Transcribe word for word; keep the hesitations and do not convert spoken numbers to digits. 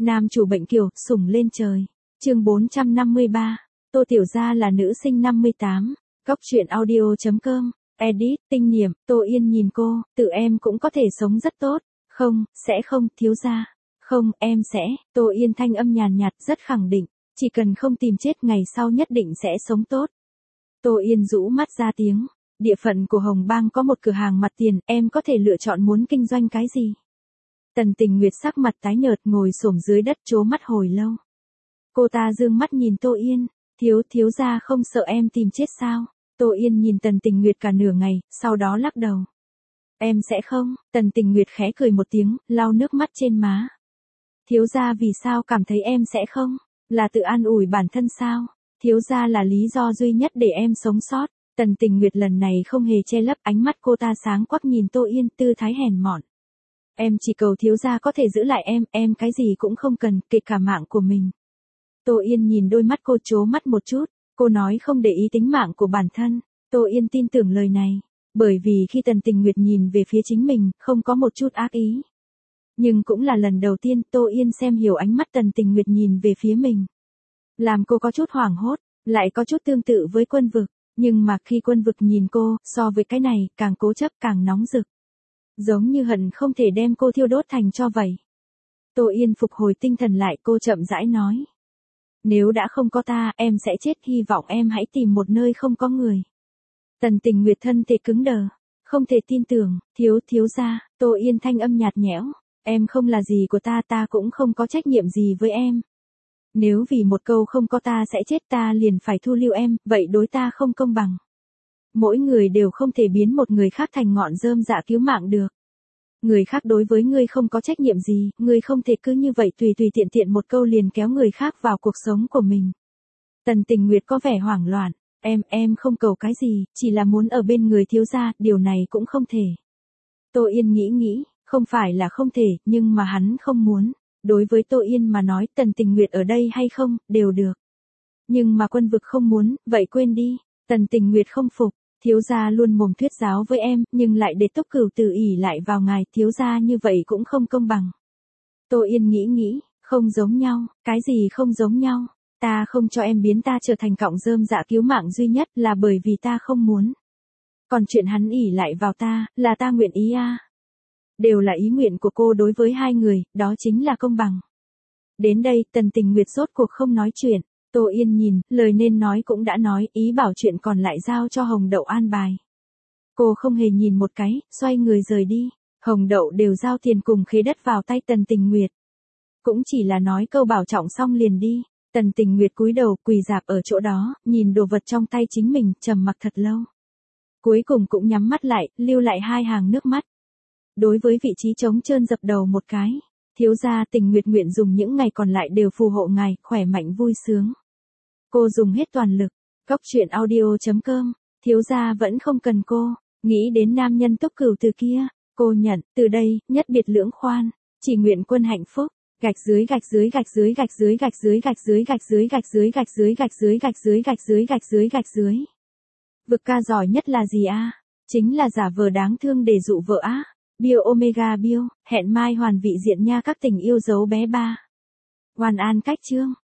Nam chủ bệnh kiều, sủng lên trời. Chương bốn trăm năm mươi ba. Tô Tiểu Gia là nữ sinh năm mươi tám. Góc truyện audio.com. Edit, tinh niệm, Tô Yên nhìn cô, tự em cũng có thể sống rất tốt. Không, sẽ không, thiếu gia. Không, em sẽ. Tô Yên thanh âm nhàn nhạt, rất khẳng định. Chỉ cần không tìm chết ngày sau nhất định sẽ sống tốt. Tô Yên rũ mắt ra tiếng. Địa phận của Hồng Bang có một cửa hàng mặt tiền, em có thể lựa chọn muốn kinh doanh cái gì. Tần Tình Nguyệt sắc mặt tái nhợt ngồi xổm dưới đất trố mắt hồi lâu. Cô ta dương mắt nhìn Tô Yên, thiếu thiếu gia không sợ em tìm chết sao? Tô Yên nhìn Tần Tình Nguyệt cả nửa ngày, sau đó lắc đầu. Em sẽ không, Tần Tình Nguyệt khẽ cười một tiếng, lau nước mắt trên má. Thiếu gia vì sao cảm thấy em sẽ không? Là tự an ủi bản thân sao? Thiếu gia là lý do duy nhất để em sống sót. Tần Tình Nguyệt lần này không hề che lấp, ánh mắt cô ta sáng quắc nhìn Tô Yên, tư thái hèn mọn. Em chỉ cầu thiếu gia có thể giữ lại em, em cái gì cũng không cần, kể cả mạng của mình. Tô Yên nhìn đôi mắt cô trố mắt một chút, cô nói không để ý tính mạng của bản thân. Tô Yên tin tưởng lời này, bởi vì khi Tần Tình Nguyệt nhìn về phía chính mình, không có một chút ác ý. Nhưng cũng là lần đầu tiên Tô Yên xem hiểu ánh mắt Tần Tình Nguyệt nhìn về phía mình. Làm cô có chút hoảng hốt, lại có chút tương tự với Quân Vực, nhưng mà khi Quân Vực nhìn cô, so với cái này, càng cố chấp càng nóng rực. Giống như hận không thể đem cô thiêu đốt thành tro vậy. Tô Yên phục hồi tinh thần lại, cô chậm rãi nói. Nếu đã không có ta, em sẽ chết, hy vọng em hãy tìm một nơi không có người. Tần Tình Nguyệt thân thể cứng đờ, không thể tin tưởng, thiếu thiếu gia. Tô Yên thanh âm nhạt nhẽo, em không là gì của ta, ta cũng không có trách nhiệm gì với em. Nếu vì một câu không có ta sẽ chết, ta liền phải thu lưu em, vậy đối ta không công bằng. Mỗi người đều không thể biến một người khác thành ngọn rơm dạ cứu mạng được. Người khác đối với ngươi không có trách nhiệm gì, ngươi không thể cứ như vậy tùy tùy tiện tiện một câu liền kéo người khác vào cuộc sống của mình. Tần Tình Nguyệt có vẻ hoảng loạn, em, em không cầu cái gì, chỉ là muốn ở bên người thiếu gia, điều này cũng không thể. Tô Yên nghĩ nghĩ, không phải là không thể, nhưng mà hắn không muốn. Đối với Tô Yên mà nói, Tần Tình Nguyệt ở đây hay không, đều được. Nhưng mà Quân Vực không muốn, vậy quên đi. Tần Tình Nguyệt không phục. Thiếu gia luôn mồm thuyết giáo với em, nhưng lại để Túc Cửu Tử ỷ lại vào ngài, thiếu gia như vậy cũng không công bằng. Tô Yên nghĩ nghĩ, không giống nhau, cái gì không giống nhau, ta không cho em biến ta trở thành cọng rơm dạ cứu mạng duy nhất là bởi vì ta không muốn. Còn chuyện hắn ỷ lại vào ta, là ta nguyện ý à. Đều là ý nguyện của cô đối với hai người, đó chính là công bằng. Đến đây, Tần Tình Nguyệt rốt cuộc không nói chuyện. Tô Yên nhìn, lời nên nói cũng đã nói, ý bảo chuyện còn lại giao cho Hồng Đậu an bài. Cô không hề nhìn một cái, xoay người rời đi. Hồng Đậu đều giao tiền cùng khế đất vào tay Tần Tình Nguyệt. Cũng chỉ là nói câu bảo trọng xong liền đi. Tần Tình Nguyệt cúi đầu quỳ rạp ở chỗ đó, nhìn đồ vật trong tay chính mình, trầm mặc thật lâu. Cuối cùng cũng nhắm mắt lại, lưu lại hai hàng nước mắt. Đối với vị trí trống trơn dập đầu một cái. Thiếu gia Tình Nguyệt nguyện dùng những ngày còn lại đều phù hộ ngài, khỏe mạnh vui sướng. Cô dùng hết toàn lực. Góc truyện audio.com. Thiếu gia vẫn không cần cô. Nghĩ đến nam nhân Túc Cửu Tử kia. Cô nhận, từ đây, nhất biệt lưỡng khoan. Chỉ nguyện quân hạnh phúc. Gạch dưới gạch dưới gạch dưới gạch dưới gạch dưới gạch dưới gạch dưới gạch dưới gạch dưới gạch dưới gạch dưới gạch dưới gạch dưới gạch dưới. Vực ca giỏi nhất là gì a? Chính là giả vờ đáng thương để dụ vợ á. Bio Omega Bio, hẹn mai hoàn vị diện nha các tình yêu dấu bé ba. Hoàn an cách chương.